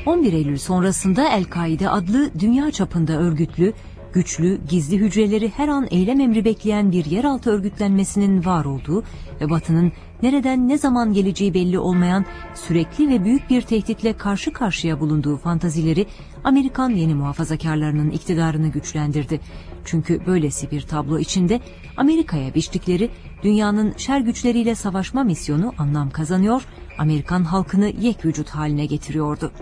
11 Eylül sonrasında El-Kaide adlı dünya çapında örgütlü, güçlü, gizli hücreleri her an eylem emri bekleyen bir yeraltı örgütlenmesinin var olduğu ve Batı'nın nereden ne zaman geleceği belli olmayan sürekli ve büyük bir tehditle karşı karşıya bulunduğu fantazileri Amerikan yeni muhafazakarlarının iktidarını güçlendirdi. Çünkü böylesi bir tablo içinde Amerika'ya biçtikleri dünyanın şer güçleriyle savaşma misyonu anlam kazanıyor, Amerikan halkını yekvücut haline getiriyordu.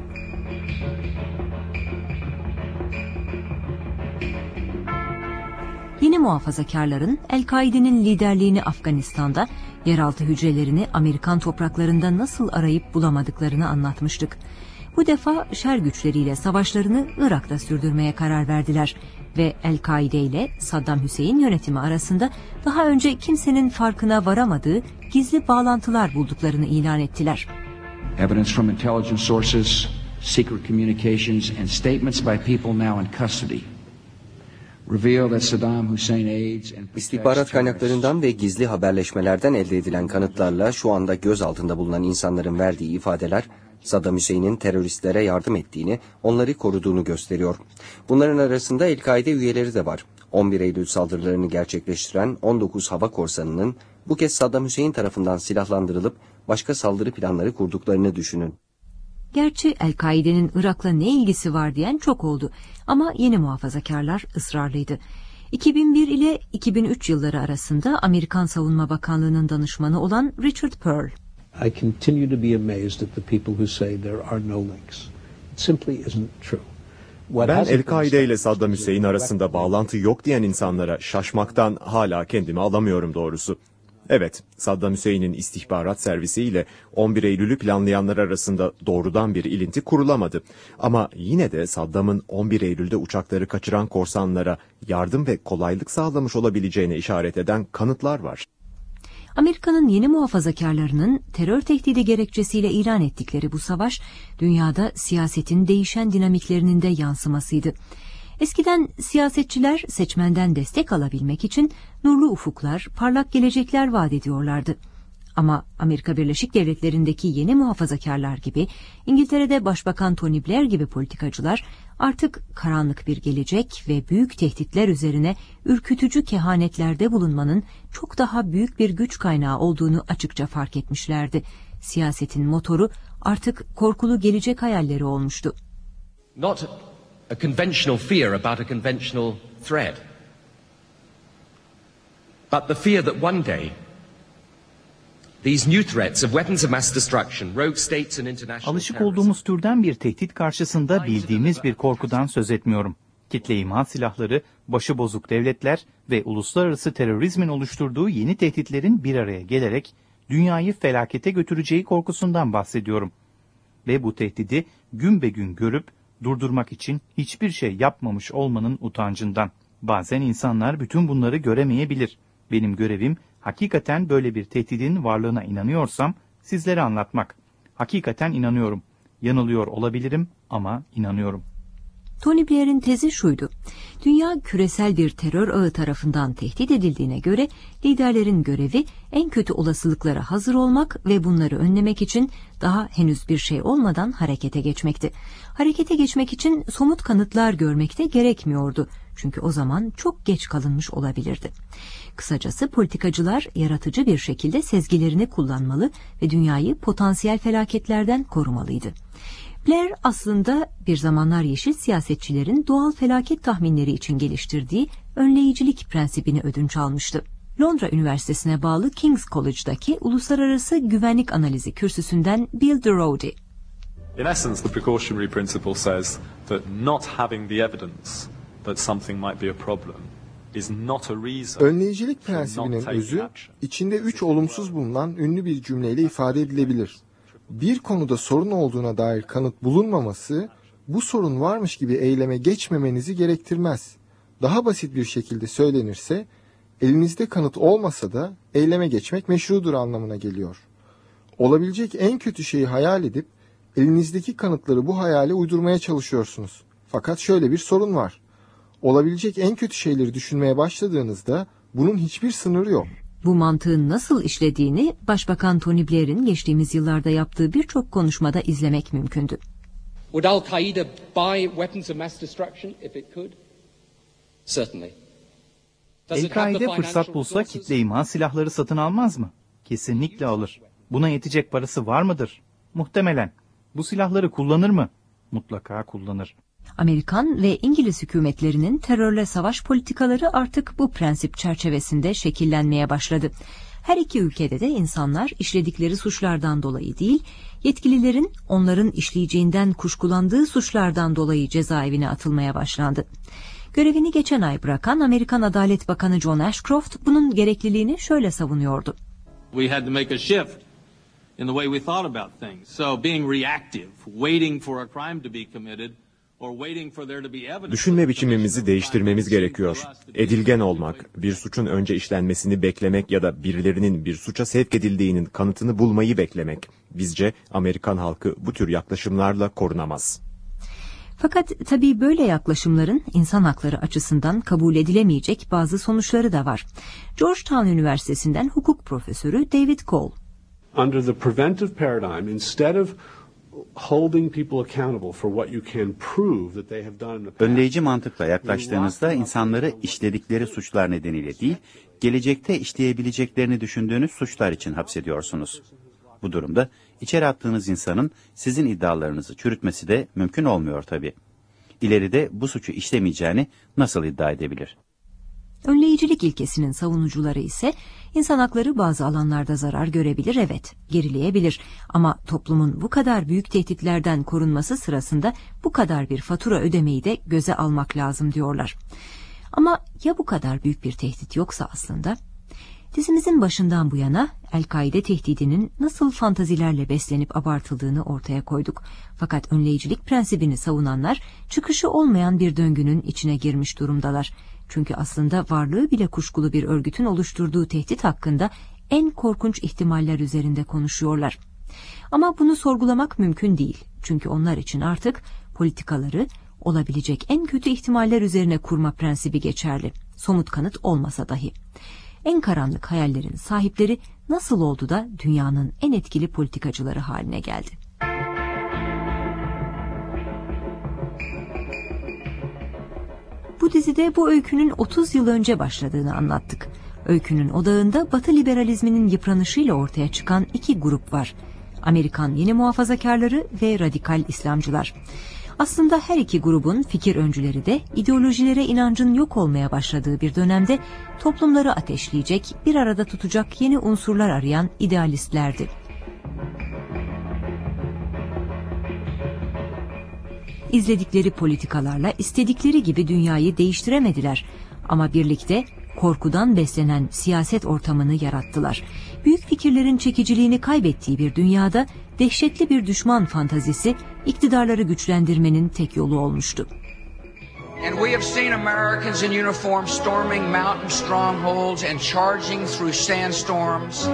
Yeni muhafazakarların El-Kaide'nin liderliğini Afganistan'da, yeraltı hücrelerini Amerikan topraklarında nasıl arayıp bulamadıklarını anlatmıştık. Bu defa şer güçleriyle savaşlarını Irak'ta sürdürmeye karar verdiler ve El-Kaide ile Saddam Hüseyin yönetimi arasında daha önce kimsenin farkına varamadığı gizli bağlantılar bulduklarını ilan ettiler. Evidence from intelligence sources, secret communications and statements by people now in custody. İstihbarat kaynaklarından ve gizli haberleşmelerden elde edilen kanıtlarla şu anda gözaltında bulunan insanların verdiği ifadeler, Saddam Hüseyin'in teröristlere yardım ettiğini, onları koruduğunu gösteriyor. Bunların arasında El-Kaide üyeleri de var. 11 Eylül saldırılarını gerçekleştiren 19 hava korsanının bu kez Saddam Hüseyin tarafından silahlandırılıp başka saldırı planları kurduklarını düşünün. Gerçi El-Kaide'nin Irak'la ne ilgisi var diyen çok oldu ama yeni muhafazakarlar ısrarlıydı. 2001 ile 2003 yılları arasında Amerikan Savunma Bakanlığı'nın danışmanı olan Richard Perle. I continue to be amazed at the people who say there are no links. It simply isn't true. Ben El-Kaide ile Saddam Hüseyin arasında bağlantı yok diyen insanlara şaşmaktan hala kendimi alamıyorum doğrusu. Evet, Saddam Hüseyin'in istihbarat servisi ile 11 Eylül'ü planlayanlar arasında doğrudan bir ilinti kurulamadı. Ama yine de Saddam'ın 11 Eylül'de uçakları kaçıran korsanlara yardım ve kolaylık sağlamış olabileceğine işaret eden kanıtlar var. Amerika'nın yeni muhafazakarlarının terör tehdidi gerekçesiyle ilan ettikleri bu savaş, dünyada siyasetin değişen dinamiklerinin de yansımasıydı. Eskiden siyasetçiler seçmenden destek alabilmek için nurlu ufuklar, parlak gelecekler vaat ediyorlardı. Ama Amerika Birleşik Devletleri'ndeki yeni muhafazakarlar gibi, İngiltere'de Başbakan Tony Blair gibi politikacılar artık karanlık bir gelecek ve büyük tehditler üzerine ürkütücü kehanetlerde bulunmanın çok daha büyük bir güç kaynağı olduğunu açıkça fark etmişlerdi. Siyasetin motoru artık korkulu gelecek hayalleri olmuştu. Not a conventional fear about a conventional threat, but the fear that one day these new threats of weapons of mass destruction, rogue states and international Alışık olduğumuz türden bir tehdit karşısında bildiğimiz bir korkudan söz etmiyorum. Kitle imha silahları, başıbozuk devletler ve uluslararası terörizmin oluşturduğu yeni tehditlerin bir araya gelerek dünyayı felakete götüreceği korkusundan bahsediyorum. Ve bu tehdidi gün be gün görüp durdurmak için hiçbir şey yapmamış olmanın utancından. Bazen insanlar bütün bunları göremeyebilir. Benim görevim hakikaten böyle bir tehdidin varlığına inanıyorsam sizlere anlatmak. Hakikaten inanıyorum. Yanılıyor olabilirim ama inanıyorum. Tony Blair'in tezi şuydu: dünya küresel bir terör ağı tarafından tehdit edildiğine göre liderlerin görevi en kötü olasılıklara hazır olmak ve bunları önlemek için daha henüz bir şey olmadan harekete geçmekti. Harekete geçmek için somut kanıtlar görmek de gerekmiyordu. Çünkü o zaman çok geç kalınmış olabilirdi. Kısacası politikacılar yaratıcı bir şekilde sezgilerini kullanmalı ve dünyayı potansiyel felaketlerden korumalıydı. Blair aslında bir zamanlar yeşil siyasetçilerin doğal felaket tahminleri için geliştirdiği önleyicilik prensibini ödünç almıştı. Londra Üniversitesi'ne bağlı King's College'daki Uluslararası Güvenlik Analizi kürsüsünden Bill Durowdy. In essence, the precautionary principle says that not having the evidence that something might be a problem is not a reason. Önleyicilik prensibinin özü içinde 3 olumsuz bulunan ünlü bir cümleyle ifade edilebilir. Bir konuda sorun olduğuna dair kanıt bulunmaması, bu sorun varmış gibi eyleme geçmemenizi gerektirmez. Daha basit bir şekilde söylenirse, elinizde kanıt olmasa da eyleme geçmek meşrudur anlamına geliyor. Olabilecek en kötü şeyi hayal edip, elinizdeki kanıtları bu hayale uydurmaya çalışıyorsunuz. Fakat şöyle bir sorun var. Olabilecek en kötü şeyleri düşünmeye başladığınızda bunun hiçbir sınırı yok. Bu mantığın nasıl işlediğini Başbakan Tony Blair'in geçtiğimiz yıllarda yaptığı birçok konuşmada izlemek mümkündü. Would Al-Qaeda buy weapons of mass destruction if it could? Certainly. El-Kaide fırsat bulsa kitle imha silahları satın almaz mı? Kesinlikle alır. Buna yetecek parası var mıdır? Muhtemelen. Bu silahları kullanır mı? Mutlaka kullanır. Amerikan ve İngiliz hükümetlerinin terörle savaş politikaları artık bu prensip çerçevesinde şekillenmeye başladı. Her iki ülkede de insanlar işledikleri suçlardan dolayı değil, yetkililerin onların işleyeceğinden kuşkulandığı suçlardan dolayı cezaevine atılmaya başlandı. Görevini geçen ay bırakan Amerikan Adalet Bakanı John Ashcroft bunun gerekliliğini şöyle savunuyordu. We had to make a shift in the way we thought about things. So being reactive, waiting for a crime to be committed, düşünme biçimimizi değiştirmemiz gerekiyor. Edilgen olmak, bir suçun önce işlenmesini beklemek ya da birilerinin bir suça sevk edildiğinin kanıtını bulmayı beklemek. Bizce Amerikan halkı bu tür yaklaşımlarla korunamaz. Fakat tabii böyle yaklaşımların insan hakları açısından kabul edilemeyecek bazı sonuçları da var. Georgetown Üniversitesi'nden hukuk profesörü David Cole. Under the preventive paradigm, instead of holding people accountable for what you can prove that they have done in the past. Önleyici mantıkla yaklaştığınızda insanları işledikleri suçlar nedeniyle değil, gelecekte işleyebileceklerini düşündüğünüz suçlar için hapsediyorsunuz. Bu durumda içeri attığınız insanın sizin iddialarınızı çürütmesi de mümkün olmuyor tabii. İleride bu suçu işlemeyeceğini nasıl iddia edebilir? Önleyicilik ilkesinin savunucuları ise insan hakları bazı alanlarda zarar görebilir, evet, gerileyebilir. Ama toplumun bu kadar büyük tehditlerden korunması sırasında bu kadar bir fatura ödemeyi de göze almak lazım diyorlar. Ama ya bu kadar büyük bir tehdit yoksa aslında? Dizimizin başından bu yana El-Kaide tehdidinin nasıl fantazilerle beslenip abartıldığını ortaya koyduk. Fakat önleyicilik prensibini savunanlar çıkışı olmayan bir döngünün içine girmiş durumdalar. Çünkü aslında varlığı bile kuşkulu bir örgütün oluşturduğu tehdit hakkında en korkunç ihtimaller üzerinde konuşuyorlar. Ama bunu sorgulamak mümkün değil. Çünkü onlar için artık politikaları olabilecek en kötü ihtimaller üzerine kurma prensibi geçerli. Somut kanıt olmasa dahi. En karanlık hayallerin sahipleri nasıl oldu da dünyanın en etkili politikacıları haline geldi? Bu dizide bu öykünün 30 yıl önce başladığını anlattık. Öykünün odağında Batı liberalizminin yıpranışıyla ortaya çıkan iki grup var. Amerikan yeni muhafazakarları ve radikal İslamcılar. Aslında her iki grubun fikir öncüleri de ideolojilere inancın yok olmaya başladığı bir dönemde toplumları ateşleyecek, bir arada tutacak yeni unsurlar arayan idealistlerdi. İzledikleri politikalarla istedikleri gibi dünyayı değiştiremediler ama birlikte korkudan beslenen siyaset ortamını yarattılar. Büyük fikirlerin çekiciliğini kaybettiği bir dünyada dehşetli bir düşman fantazisi iktidarları güçlendirmenin tek yolu olmuştu. And we have seen Americans in uniform storming mountain strongholds and charging through sandstorms.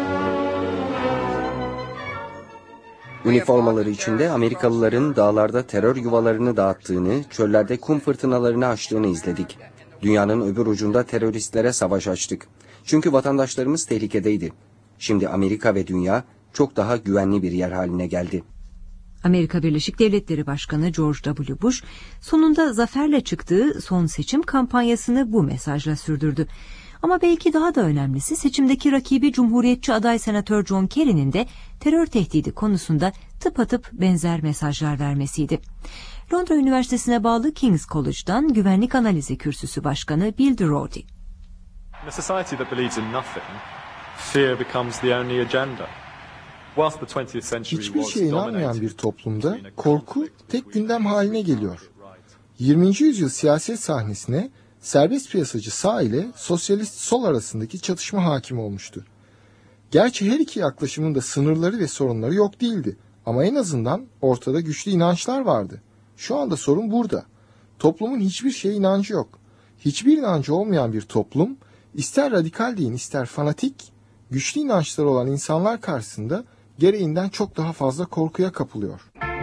Üniformaları içinde Amerikalıların dağlarda terör yuvalarını dağıttığını, çöllerde kum fırtınalarını açtığını izledik. Dünyanın öbür ucunda teröristlere savaş açtık. Çünkü vatandaşlarımız tehlikedeydi. Şimdi Amerika ve dünya çok daha güvenli bir yer haline geldi. Amerika Birleşik Devletleri Başkanı George W. Bush sonunda zaferle çıktığı son seçim kampanyasını bu mesajla sürdürdü. Ama belki daha da önemlisi seçimdeki rakibi Cumhuriyetçi aday Senatör John Kerry'nin de terör tehdidi konusunda tıpatıp benzer mesajlar vermesiydi. Londra Üniversitesi'ne bağlı King's College'dan Güvenlik Analizi Kürsüsü Başkanı Bill Doherty. In a society that believes in nothing, fear becomes the only agenda. Hiçbir şeye inanmayan bir toplumda korku tek gündem haline geliyor. 20. yüzyıl siyaset sahnesine serbest piyasacı sağ ile sosyalist sol arasındaki çatışma hakim olmuştu. Gerçi her iki yaklaşımın da sınırları ve sorunları yok değildi. Ama en azından ortada güçlü inançlar vardı. Şu anda sorun burada. Toplumun hiçbir şeye inancı yok. Hiçbir inancı olmayan bir toplum, ister radikal deyin ister fanatik, güçlü inançları olan insanlar karşısında gereğinden çok daha fazla korkuya kapılıyor.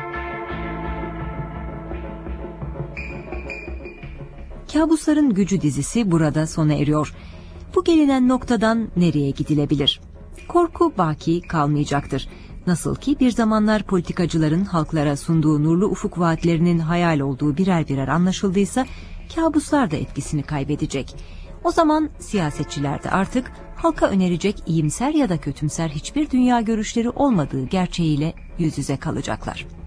Kabusların Gücü dizisi burada sona eriyor. Bu gelinen noktadan nereye gidilebilir? Korku baki kalmayacaktır. Nasıl ki bir zamanlar politikacıların halklara sunduğu nurlu ufuk vaatlerinin hayal olduğu birer birer anlaşıldıysa, kabuslar da etkisini kaybedecek. O zaman siyasetçiler de artık halka önerecek iyimser ya da kötümser hiçbir dünya görüşleri olmadığı gerçeğiyle yüz yüze kalacaklar.